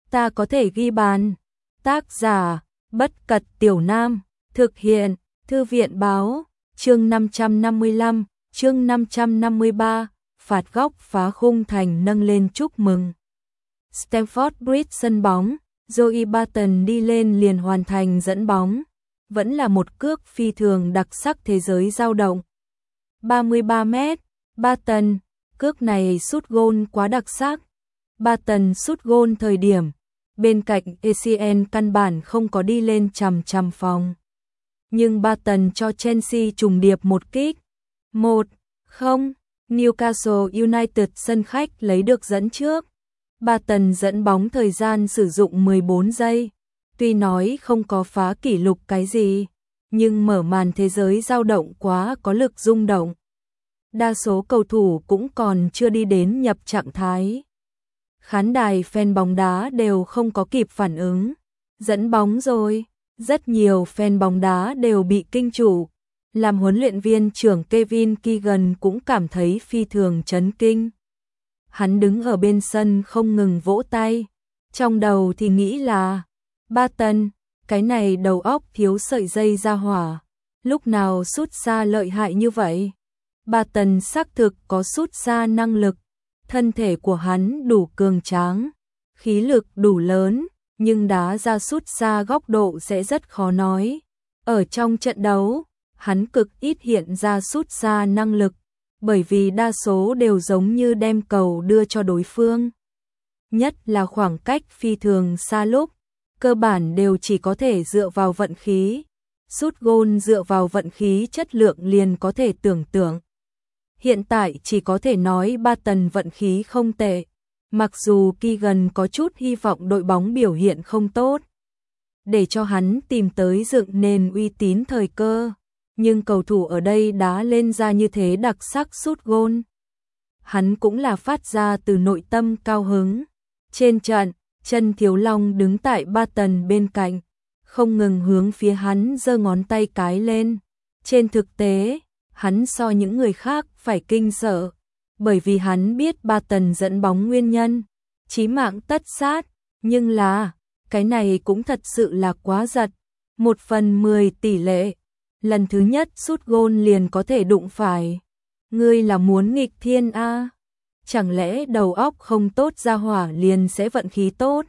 ta có thể ghi bàn. Tác giả, Bất Cật Tiểu Nam, thực hiện, Thư viện Báo, chương 555, chương 553, phạt góc phá khung thành nâng lên chúc mừng. Stamford Bridge sân bóng, Joey Barton đi lên liền hoàn thành dẫn bóng, vẫn là một cước phi thường đặc sắc thế giới dao động. 33 mét, Barton, cước này sút gôn quá đặc sắc. Barton sút gôn thời điểm, bên cạnh ACN căn bản không có đi lên chằm phòng. Nhưng Barton cho Chelsea trùng điệp một kích. 1-0, Newcastle United sân khách lấy được dẫn trước. Barton dẫn bóng thời gian sử dụng 14 giây. Tuy nói không có phá kỷ lục cái gì, nhưng mở màn thế giới dao động quá có lực rung động. Đa số cầu thủ cũng còn chưa đi đến nhập trạng thái. Khán đài fan bóng đá đều không có kịp phản ứng. Dẫn bóng rồi, rất nhiều fan bóng đá đều bị kinh trụ. Làm huấn luyện viên trưởng Kevin Keegan cũng cảm thấy phi thường chấn kinh. Hắn đứng ở bên sân không ngừng vỗ tay, trong đầu thì nghĩ là Barton, cái này đầu óc thiếu sợi dây ra hỏa, lúc nào sút xa lợi hại như vậy. Barton xác thực có sút xa năng lực, thân thể của hắn đủ cường tráng, khí lực đủ lớn, nhưng đá ra sút xa góc độ sẽ rất khó nói. Ở trong trận đấu, hắn cực ít hiện ra sút xa năng lực, bởi vì đa số đều giống như đem cầu đưa cho đối phương. Nhất là khoảng cách phi thường xa lúc, cơ bản đều chỉ có thể dựa vào vận khí. Sút gôn dựa vào vận khí chất lượng liền có thể tưởng tượng. Hiện tại chỉ có thể nói Barton vận khí không tệ, mặc dù Keegan có chút hy vọng đội bóng biểu hiện không tốt, để cho hắn tìm tới dựng nền uy tín thời cơ. Nhưng cầu thủ ở đây đá lên ra như thế đặc sắc sút gôn, hắn cũng là phát ra từ nội tâm cao hứng. Trên trận, Trần Thiếu Long đứng tại Barton bên cạnh, không ngừng hướng phía hắn giơ ngón tay cái lên. Trên thực tế, hắn so những người khác phải kinh sợ, bởi vì hắn biết Barton dẫn bóng nguyên nhân, chí mạng tất sát, nhưng là, cái này cũng thật sự là quá giật, 1/10 tỷ lệ. Lần thứ nhất sút gôn liền có thể đụng phải. Ngươi là muốn nghịch thiên a? Chẳng lẽ đầu óc không tốt ra hỏa liền sẽ vận khí tốt?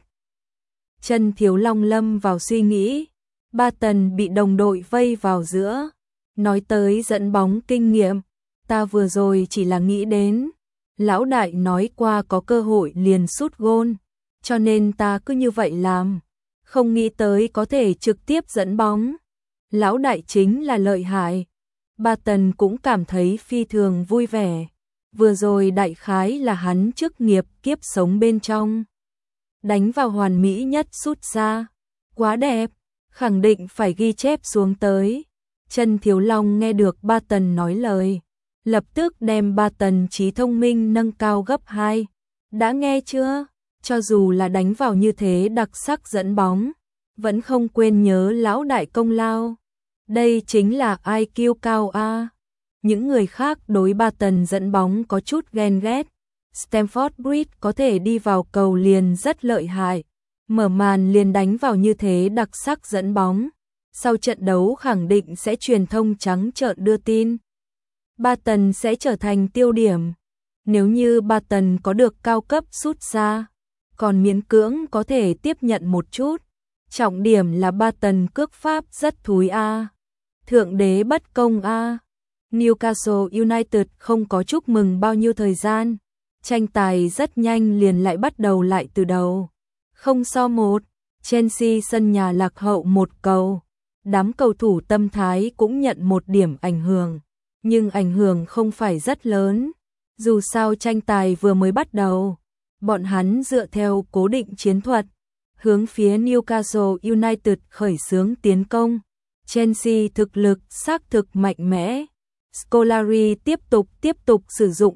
Trần Thiếu Long lâm vào suy nghĩ. Barton bị đồng đội vây vào giữa. Nói tới dẫn bóng kinh nghiệm, ta vừa rồi chỉ là nghĩ đến. Lão đại nói qua có cơ hội liền sút gôn, cho nên ta cứ như vậy làm. Không nghĩ tới có thể trực tiếp dẫn bóng. Lão đại chính là lợi hại. Barton cũng cảm thấy phi thường vui vẻ. Vừa rồi đại khái là hắn chức nghiệp kiếp sống bên trong. Đánh vào hoàn mỹ nhất sút xa. Quá đẹp, khẳng định phải ghi chép xuống tới. Trần Thiếu Long nghe được Barton nói lời, lập tức đem Barton trí thông minh nâng cao gấp 2. Đã nghe chưa? Cho dù là đánh vào như thế đặc sắc dẫn bóng, vẫn không quên nhớ lão đại công lao. Đây chính là IQ cao a. Những người khác đối Barton dẫn bóng có chút ghen ghét. Stamford Bridge có thể đi vào cầu liền rất lợi hại, mở màn liền đánh vào như thế đặc sắc dẫn bóng. Sau trận đấu khẳng định sẽ truyền thông trắng trợn đưa tin. Barton sẽ trở thành tiêu điểm. Nếu như Barton có được cao cấp sút xa, còn miễn cưỡng có thể tiếp nhận một chút. Trọng điểm là Barton cước pháp rất thúi a. Thượng đế bất công a. Newcastle United không có chúc mừng bao nhiêu thời gian. Tranh tài rất nhanh liền lại bắt đầu lại từ đầu. 0-1, Chelsea sân nhà lạc hậu 1 cầu. Đám cầu thủ tâm thái cũng nhận 1 điểm ảnh hưởng, nhưng ảnh hưởng không phải rất lớn. Dù sao tranh tài vừa mới bắt đầu, bọn hắn dựa theo cố định chiến thuật, hướng phía Newcastle United khởi xướng tiến công. Chelsea thực lực xác thực mạnh mẽ. Scolari tiếp tục sử dụng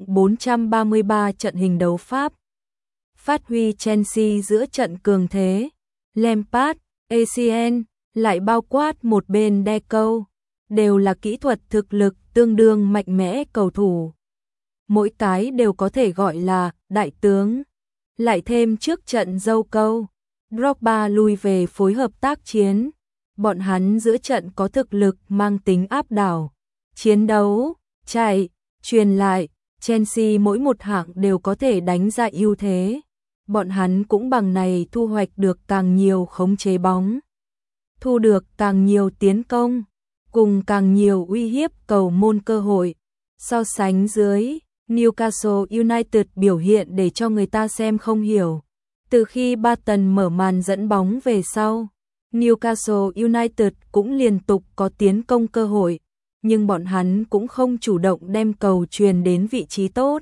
433 trận hình đấu pháp, phát huy Chelsea giữa trận cường thế. Lampard, ACN, lại bao quát một bên Deco, đều là kỹ thuật thực lực tương đương mạnh mẽ cầu thủ. Mỗi cái đều có thể gọi là đại tướng. Lại thêm trước trận dâu câu, Drogba lui về phối hợp tác chiến. Bọn hắn giữa trận có thực lực mang tính áp đảo. Chiến đấu, chạy, truyền lại, Chelsea mỗi một hạng đều có thể đánh ra ưu thế. Bọn hắn cũng bằng này thu hoạch được càng nhiều khống chế bóng, thu được càng nhiều tiến công, cùng càng nhiều uy hiếp cầu môn cơ hội. So sánh dưới, Newcastle United biểu hiện để cho người ta xem không hiểu. Từ khi Barton mở màn dẫn bóng về sau, Newcastle United cũng liên tục có tiến công cơ hội, nhưng bọn hắn cũng không chủ động đem cầu truyền đến vị trí tốt.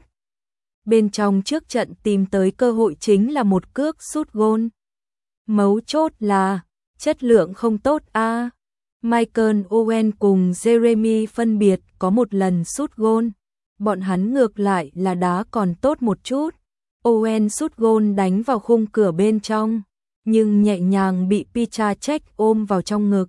Bên trong trước trận tìm tới cơ hội chính là một cước sút gôn. Mấu chốt là chất lượng không tốt a. Michael Owen cùng Jeremy phân biệt có một lần sút gôn. Bọn hắn ngược lại là đá còn tốt một chút. Owen sút gôn đánh vào khung cửa bên trong, nhưng nhẹ nhàng bị Petr Cech ôm vào trong ngực.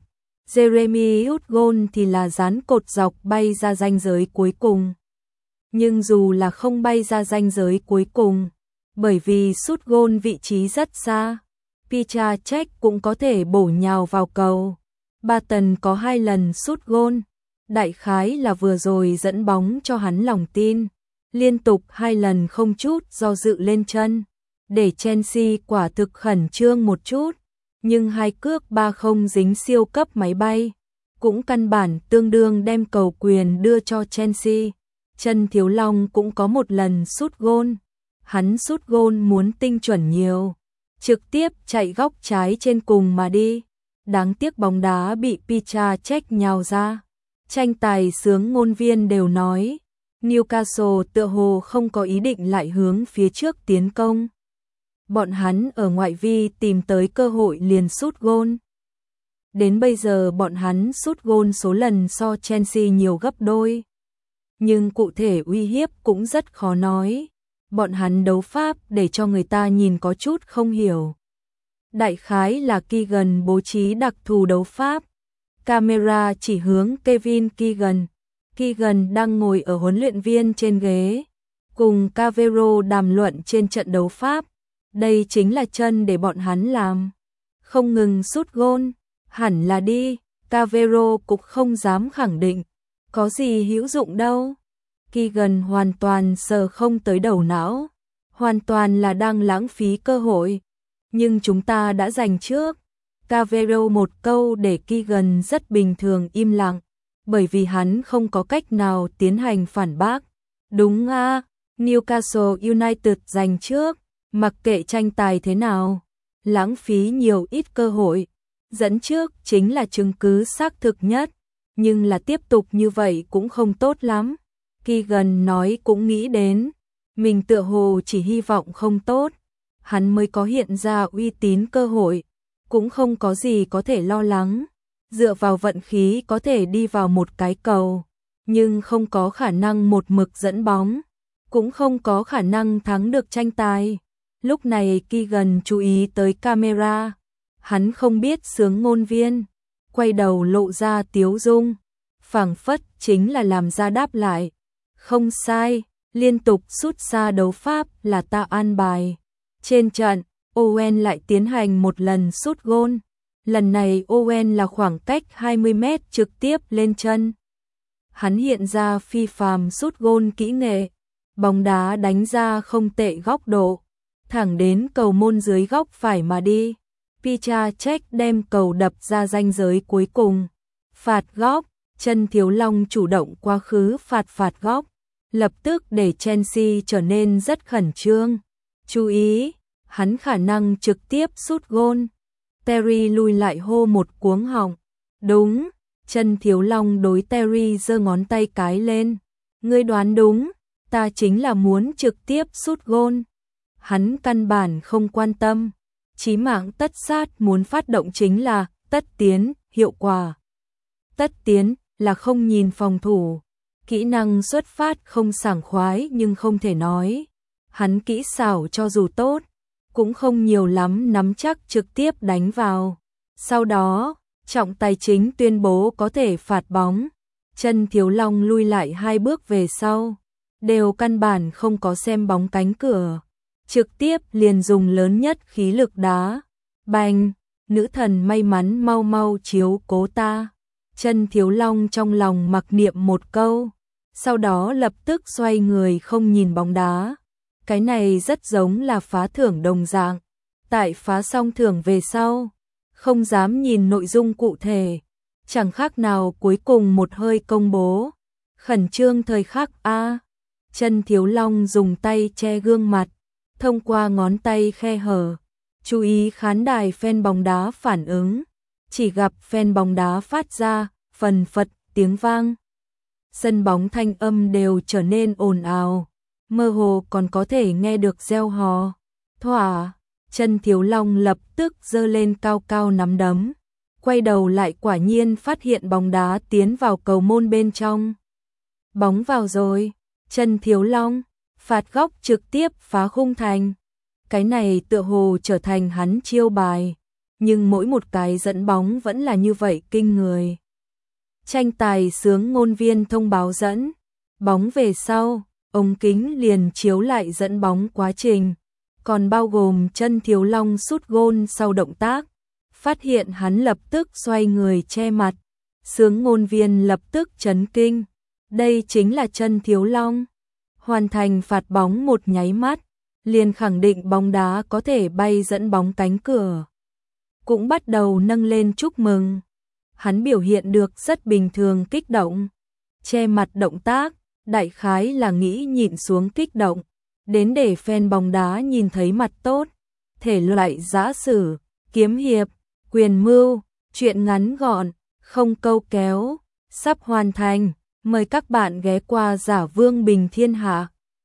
Jeremy hút gôn thì là dán cột dọc bay ra ranh giới cuối cùng. Nhưng dù là không bay ra ranh giới cuối cùng, bởi vì sút gôn vị trí rất xa, Petr Cech cũng có thể bổ nhào vào cầu. Barton có 2 lần sút gôn, đại khái là vừa rồi dẫn bóng cho hắn lòng tin, liên tục 2 lần không chút do dự lên chân, để Chelsea quả thực khẩn trương một chút, nhưng 2 cước 3-0 dính siêu cấp máy bay, cũng căn bản tương đương đem cầu quyền đưa cho Chelsea. Trần Thiếu Long cũng có một lần sút gôn, hắn sút gôn muốn tinh chuẩn nhiều, trực tiếp chạy góc trái trên cùng mà đi. Đáng tiếc bóng đá bị Petr Cech nhào ra. Tranh tài xướng ngôn viên đều nói, Newcastle tựa hồ không có ý định lại hướng phía trước tiến công. Bọn hắn ở ngoại vi tìm tới cơ hội liền sút gôn. Đến bây giờ bọn hắn sút gôn số lần so Chelsea nhiều gấp đôi. Nhưng cụ thể uy hiếp cũng rất khó nói. Bọn hắn đấu pháp để cho người ta nhìn có chút không hiểu. Đại khái là Keegan bố trí đặc thù đấu pháp. Camera chỉ hướng Kevin Keegan. Keegan đang ngồi ở huấn luyện viên trên ghế, cùng Cavero đàm luận trên trận đấu pháp. Đây chính là chân để bọn hắn làm. Không ngừng sút gôn, hẳn là đi. Cavero cũng không dám khẳng định. Có gì hữu dụng đâu. Keegan hoàn toàn sờ không tới đầu não. Hoàn toàn là đang lãng phí cơ hội. Nhưng chúng ta đã giành trước. Cavero một câu để Keegan rất bình thường im lặng, bởi vì hắn không có cách nào tiến hành phản bác. Đúng a, Newcastle United giành trước, mặc kệ tranh tài thế nào, lãng phí nhiều ít cơ hội, dẫn trước chính là chứng cứ xác thực nhất, nhưng là tiếp tục như vậy cũng không tốt lắm. Keegan nói cũng nghĩ đến, mình tựa hồ chỉ hy vọng không tốt, hắn mới có hiện ra uy tín cơ hội, cũng không có gì có thể lo lắng, dựa vào vận khí có thể đi vào một cái cầu, nhưng không có khả năng một mực dẫn bóng, cũng không có khả năng thắng được tranh tài. Lúc này Keegan chú ý tới camera, hắn không biết xướng ngôn viên, quay đầu lộ ra tiếu dung, phảng phất chính là làm ra đáp lại. Không sai, liên tục sút xa đấu pháp là ta an bài. Trên trận, Owen lại tiến hành một lần sút gôn. Lần này Owen là khoảng cách 20 mét trực tiếp lên chân. Hắn hiện ra phi phàm sút gôn kỹ nghệ. Bóng đá đánh ra không tệ góc độ, thẳng đến cầu môn dưới góc phải mà đi. Petr Cech đem cầu đập ra ranh giới cuối cùng. Phạt góc, Trần Thiếu Long chủ động quá khứ phạt góc, lập tức để Chelsea trở nên rất khẩn trương. Chú ý, hắn khả năng trực tiếp sút gôn. Terry lùi lại hô một cuống họng. Đúng, Trần Thiếu Long đối Terry giơ ngón tay cái lên. Ngươi đoán đúng, ta chính là muốn trực tiếp sút gôn. Hắn căn bản không quan tâm. Chí mạng tất sát muốn phát động chính là tất tiến, hiệu quả. Tất tiến là không nhìn phòng thủ. Kỹ năng xuất phát không sảng khoái nhưng không thể nói. Hắn kỹ xảo cho dù tốt, cũng không nhiều lắm nắm chắc trực tiếp đánh vào. Sau đó, trọng tài chính tuyên bố có thể phạt bóng. Trần Thiếu Long lui lại 2 bước về sau, đều căn bản không có xem bóng cánh cửa. Trực tiếp liền dùng lớn nhất khí lực đá. Bành, nữ thần may mắn mau mau chiếu cố ta. Chân Thiếu Long trong lòng mặc niệm một câu, sau đó lập tức xoay người không nhìn bóng đá. Cái này rất giống là phá thưởng đồng dạng. Tại phá xong thưởng về sau, không dám nhìn nội dung cụ thể, chẳng khác nào cuối cùng một hơi công bố. Khẩn trương thời khắc a. Chân Thiếu Long dùng tay che gương mặt, thông qua ngón tay khe hở, chú ý khán đài fan bóng đá phản ứng, chỉ gặp fan bóng đá phát ra phần phật tiếng vang. Sân bóng thanh âm đều trở nên ồn ào, mơ hồ còn có thể nghe được reo hò. Thỏa, Chân Thiếu Long lập tức giơ lên cao cao nắm đấm, quay đầu lại quả nhiên phát hiện bóng đá tiến vào cầu môn bên trong. Bóng vào rồi, Chân Thiếu Long, phạt góc trực tiếp phá khung thành. Cái này tựa hồ trở thành hắn chiêu bài, nhưng mỗi một cái dẫn bóng vẫn là như vậy kinh người. Tranh tài sướng ngôn viên thông báo dẫn bóng về sau, ống kính liền chiếu lại dẫn bóng quá trình, còn bao gồm Chân Thiếu Long sút gôn sau động tác, phát hiện hắn lập tức xoay người che mặt, sướng ngôn viên lập tức chấn kinh, đây chính là Chân Thiếu Long. Hoàn thành phạt bóng một nháy mắt, liền khẳng định bóng đá có thể bay dẫn bóng cánh cửa. Cũng bắt đầu nâng lên chúc mừng. Hắn biểu hiện được rất bình thường kích động. Che mặt động tác, đại khái là nghĩ nhịn xuống kích động, đến để fan bóng đá nhìn thấy mặt tốt. Thể loại giã sử, kiếm hiệp, quyền mưu, truyện ngắn gọn, không câu kéo, sắp hoàn thành. Mời các bạn ghé qua Giả Vương Bình Thiên Hạ.